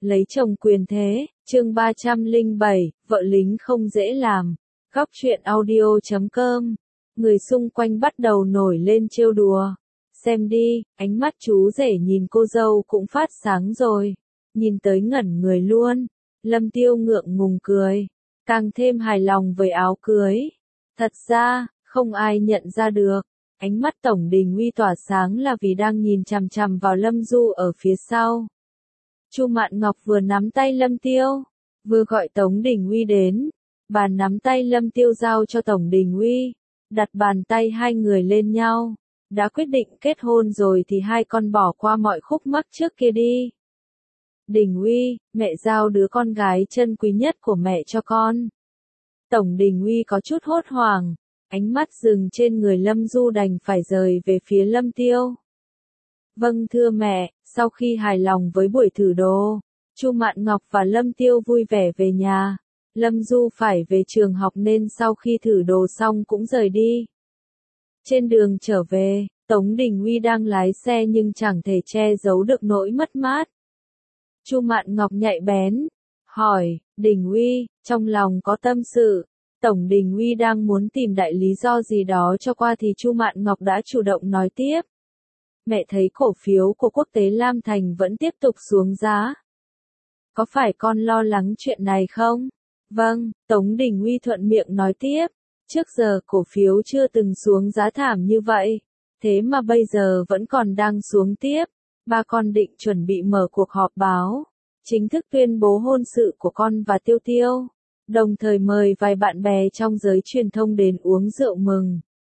Lấy chồng quyền thế, chương 307, vợ lính không dễ làm. Góc truyện audio.com. Người xung quanh bắt đầu nổi lên trêu đùa. Xem đi, ánh mắt chú rể nhìn cô dâu cũng phát sáng rồi. Nhìn tới ngẩn người luôn. Lâm Tiêu ngượng ngùng cười. Càng thêm hài lòng với áo cưới. Thật ra, không ai nhận ra được. Ánh mắt Tổng Đình Uy tỏa sáng là vì đang nhìn chằm chằm vào Lâm Du ở phía sau. Chu Mạn Ngọc vừa nắm tay Lâm Tiêu, vừa gọi Tống Đình Uy đến. Bà nắm tay Lâm Tiêu giao cho Tổng Đình Uy, đặt bàn tay hai người lên nhau. Đã quyết định kết hôn rồi thì hai con bỏ qua mọi khúc mắc trước kia đi. Đình Uy, mẹ giao đứa con gái chân quý nhất của mẹ cho con. Tổng Đình Uy có chút hốt hoảng, ánh mắt dừng trên người Lâm Du đành phải rời về phía Lâm Tiêu. Vâng thưa mẹ, sau khi hài lòng với buổi thử đồ, Chu Mạn Ngọc và Lâm Tiêu vui vẻ về nhà. Lâm Du phải về trường học nên sau khi thử đồ xong cũng rời đi. Trên đường trở về, Tống Đình Uy đang lái xe nhưng chẳng thể che giấu được nỗi mất mát. Chu Mạn Ngọc nhạy bén, hỏi, Đình Uy, trong lòng có tâm sự. Tổng Đình Uy đang muốn tìm đại lý do gì đó cho qua thì Chu Mạn Ngọc đã chủ động nói tiếp. Mẹ thấy cổ phiếu của Quốc tế Lam Thành vẫn tiếp tục xuống giá. Có phải con lo lắng chuyện này không? Vâng, Tống Đình Uy thuận miệng nói tiếp. Trước giờ cổ phiếu chưa từng xuống giá thảm như vậy. Thế mà bây giờ vẫn còn đang xuống tiếp. Ba con định chuẩn bị mở cuộc họp báo. Chính thức tuyên bố hôn sự của con và Tiêu Tiêu. Đồng thời mời vài bạn bè trong giới truyền thông đến uống rượu mừng.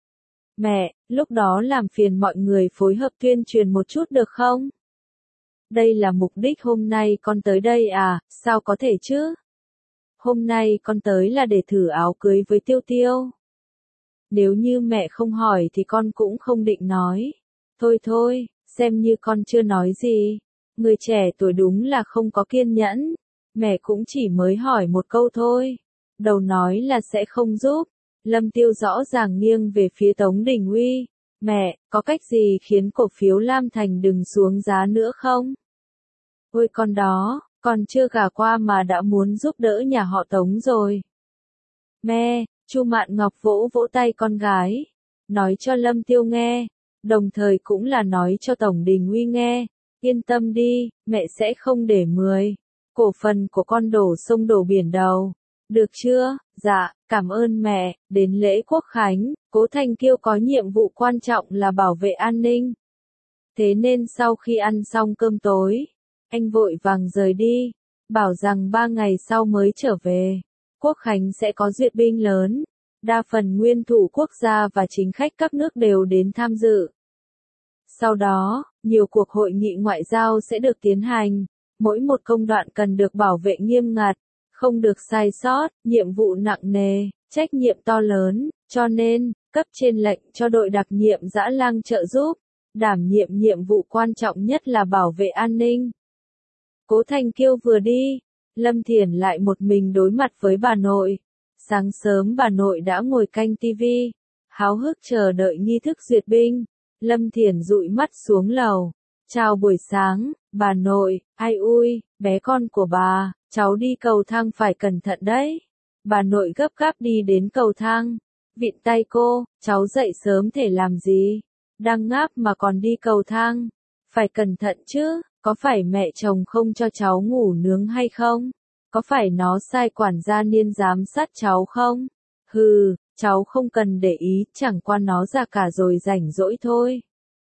Mẹ, lúc đó làm phiền mọi người phối hợp tuyên truyền một chút được không? Đây là mục đích hôm nay con tới đây à, sao có thể chứ? Hôm nay con tới là để thử áo cưới với Tiêu Tiêu. Nếu như mẹ không hỏi thì con cũng không định nói. Thôi thôi, xem như con chưa nói gì. Người trẻ tuổi đúng là không có kiên nhẫn. Mẹ cũng chỉ mới hỏi một câu thôi. Đầu nói là sẽ không giúp. Lâm Tiêu rõ ràng nghiêng về phía Tống Đình Uy. Mẹ, có cách gì khiến cổ phiếu Lam Thành đừng xuống giá nữa không? Ôi con đó, còn chưa gả qua mà đã muốn giúp đỡ nhà họ Tống rồi. Mẹ, Chu Mạn Ngọc vỗ vỗ tay con gái. Nói cho Lâm Tiêu nghe. Đồng thời cũng là nói cho Tổng Đình Uy nghe. Yên tâm đi, mẹ sẽ không để 10. Cổ phần của con đổ sông đổ biển đâu. Được chưa? Dạ, cảm ơn mẹ. Đến lễ Quốc Khánh, Cố Thành Kiêu có nhiệm vụ quan trọng là bảo vệ an ninh. Thế nên sau khi ăn xong cơm tối, anh vội vàng rời đi, bảo rằng 3 ngày sau mới trở về. Quốc Khánh sẽ có duyệt binh lớn, đa phần nguyên thủ quốc gia và chính khách các nước đều đến tham dự. Sau đó, nhiều cuộc hội nghị ngoại giao sẽ được tiến hành, mỗi một công đoạn cần được bảo vệ nghiêm ngặt, không được sai sót, nhiệm vụ nặng nề, trách nhiệm to lớn, cho nên, cấp trên lệnh cho đội đặc nhiệm Dã Lang trợ giúp, đảm nhiệm nhiệm vụ quan trọng nhất là bảo vệ an ninh. Cố Thành Kiêu vừa đi, Lâm Thiển lại một mình đối mặt với bà nội. Sáng sớm bà nội đã ngồi canh tivi, háo hức chờ đợi nghi thức duyệt binh. Lâm Thiển dụi mắt xuống lầu. Chào buổi sáng, bà nội, ai ui, bé con của bà, cháu đi cầu thang phải cẩn thận đấy. Bà nội gấp gáp đi đến cầu thang, vịn tay cô, cháu dậy sớm thể làm gì? Đang ngáp mà còn đi cầu thang, phải cẩn thận chứ, có phải mẹ chồng không cho cháu ngủ nướng hay không? Có phải nó sai quản gia Niên giám sát cháu không? Hừ, cháu không cần để ý, chẳng qua nó già cả rồi rảnh rỗi thôi.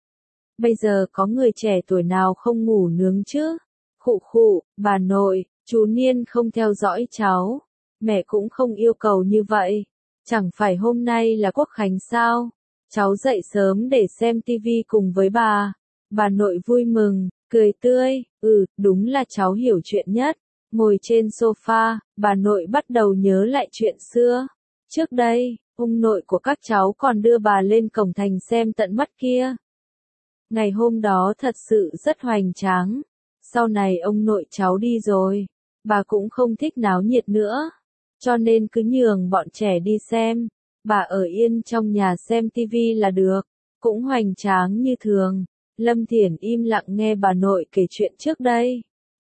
Bây giờ có người trẻ tuổi nào không ngủ nướng chứ? Khụ khụ, bà nội, chú Niên không theo dõi cháu. Mẹ cũng không yêu cầu như vậy. Chẳng phải hôm nay là Quốc Khánh sao? Cháu dậy sớm để xem tivi cùng với bà. Bà nội vui mừng, cười tươi, đúng là cháu hiểu chuyện nhất. Ngồi trên sofa, bà nội bắt đầu nhớ lại chuyện xưa. Trước đây, ông nội của các cháu còn đưa bà lên cổng thành xem tận mắt kia. Ngày hôm đó thật sự rất hoành tráng. Sau này ông nội cháu đi rồi, bà cũng không thích náo nhiệt nữa. Cho nên cứ nhường bọn trẻ đi xem. Bà ở yên trong nhà xem tivi là được. Cũng hoành tráng như thường. Lâm Thiển im lặng nghe bà nội kể chuyện trước đây.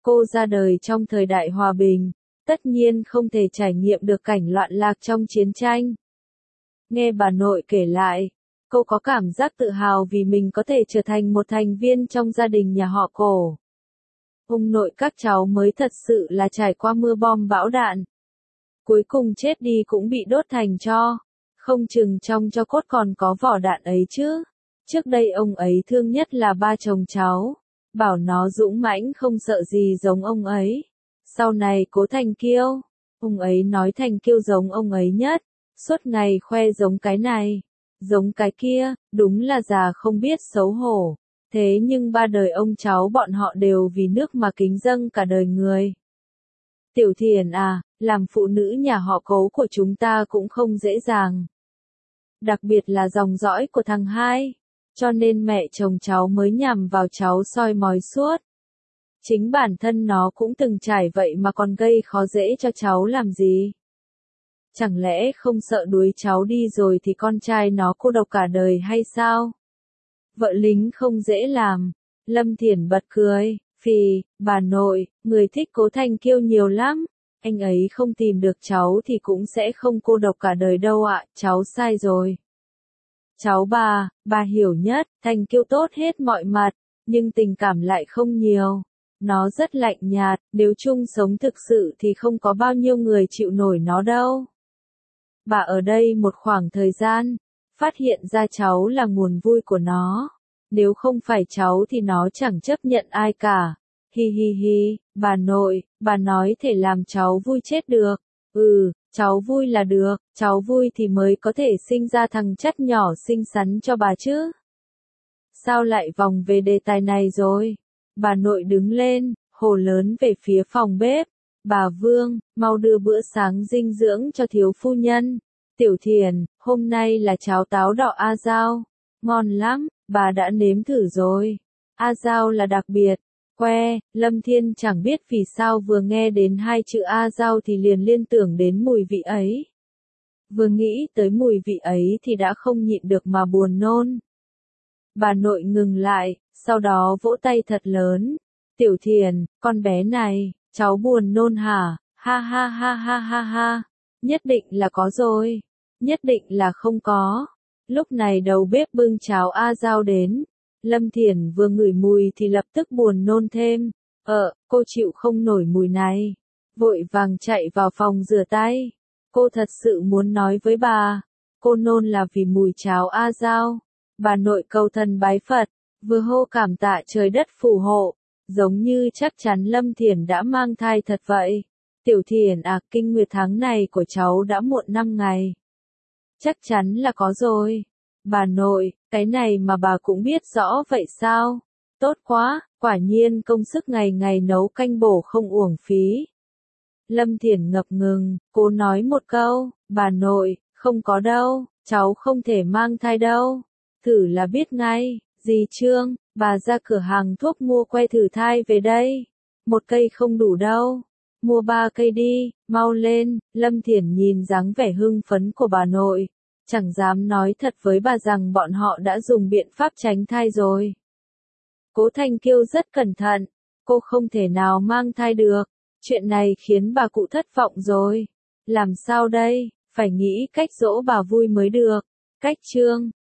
Cô ra đời trong thời đại hòa bình, tất nhiên không thể trải nghiệm được cảnh loạn lạc trong chiến tranh. Nghe bà nội kể lại, cô có cảm giác tự hào vì mình có thể trở thành một thành viên trong gia đình nhà họ Cổ. Ông nội các cháu mới thật sự là trải qua mưa bom bão đạn. Cuối cùng chết đi cũng bị đốt thành tro. Không chừng trong tro cốt còn có vỏ đạn ấy chứ. Trước đây ông ấy thương nhất là ba chồng cháu. Bảo nó dũng mãnh không sợ gì giống ông ấy. Sau này cố Thành Kiêu. Ông ấy nói Thành Kiêu giống ông ấy nhất. Suốt ngày khoe giống cái này, giống cái kia, đúng là già không biết xấu hổ. Thế nhưng ba đời ông cháu bọn họ đều vì nước mà kính dâng cả đời người. Tiểu Thiền à, làm phụ nữ nhà họ Cố của chúng ta cũng không dễ dàng. Đặc biệt là dòng dõi của thằng hai. Cho nên mẹ chồng cháu mới nhằm vào cháu soi mói suốt. Chính bản thân nó cũng từng trải vậy mà còn gây khó dễ cho cháu làm gì. Chẳng lẽ không sợ đuối cháu đi rồi thì con trai nó cô độc cả đời hay sao? Vợ lính không dễ làm. Lâm Thiển bật cười, phì, bà nội, người thích Cố Thành Kiêu nhiều lắm. Anh ấy không tìm được cháu thì cũng sẽ không cô độc cả đời đâu ạ, cháu sai rồi. Cháu bà hiểu nhất, Thành Kiêu tốt hết mọi mặt, nhưng tình cảm lại không nhiều. Nó rất lạnh nhạt, nếu chung sống thực sự thì không có bao nhiêu người chịu nổi nó đâu. Bà ở đây một khoảng thời gian, phát hiện ra cháu là nguồn vui của nó. Nếu không phải cháu thì nó chẳng chấp nhận ai cả. Hi hi hi, bà nội, bà nói thể làm cháu vui chết được. Cháu vui là được, cháu vui thì mới có thể sinh ra thằng chắt nhỏ xinh xắn cho bà chứ. Sao lại vòng về đề tài này rồi? Bà nội đứng lên, hô lớn về phía phòng bếp. Bà Vương, mau đưa bữa sáng dinh dưỡng cho thiếu phu nhân. Tiểu Thiền, hôm nay là cháo táo đỏ A Giao. Ngon lắm, bà đã nếm thử rồi. A Giao là đặc biệt. Lâm Thiên chẳng biết vì sao vừa nghe đến hai chữ A Giao thì liền liên tưởng đến mùi vị ấy. Vừa nghĩ tới mùi vị ấy thì đã không nhịn được mà buồn nôn. Bà nội ngừng lại, sau đó vỗ tay thật lớn. Tiểu Thiền, con bé này, cháu buồn nôn hả? Ha ha ha ha ha ha. Nhất định là có rồi. Nhất định là không có. Lúc này đầu bếp bưng cháo A Giao đến. Lâm Thiển vừa ngửi mùi thì lập tức buồn nôn thêm. Cô chịu không nổi mùi này. Vội vàng chạy vào phòng rửa tay. Cô thật sự muốn nói với bà. Cô nôn là vì mùi cháo A Giao. Bà nội cầu thần bái Phật, vừa hô cảm tạ trời đất phù hộ. Giống như chắc chắn Lâm Thiển đã mang thai thật vậy. Tiểu Thiển à, kinh nguyệt tháng này của cháu đã muộn 5 ngày. Chắc chắn là có rồi. Bà nội, cái này mà bà cũng biết rõ vậy sao? Tốt quá, quả nhiên công sức ngày ngày nấu canh bổ không uổng phí. Lâm Thiển ngập ngừng, cô nói một câu, bà nội, không có đâu, cháu không thể mang thai đâu. Thử là biết ngay, dì Trương, bà ra cửa hàng thuốc mua que thử thai về đây. Một cây không đủ đâu. Mua 3 cây đi, mau lên. Lâm Thiển nhìn dáng vẻ hưng phấn của bà nội. Chẳng dám nói thật với bà rằng bọn họ đã dùng biện pháp tránh thai rồi. Cố Thành Kiêu rất cẩn thận. Cô không thể nào mang thai được. Chuyện này khiến bà cụ thất vọng rồi. Làm sao đây? Phải nghĩ cách dỗ bà vui mới được. Cách Trương.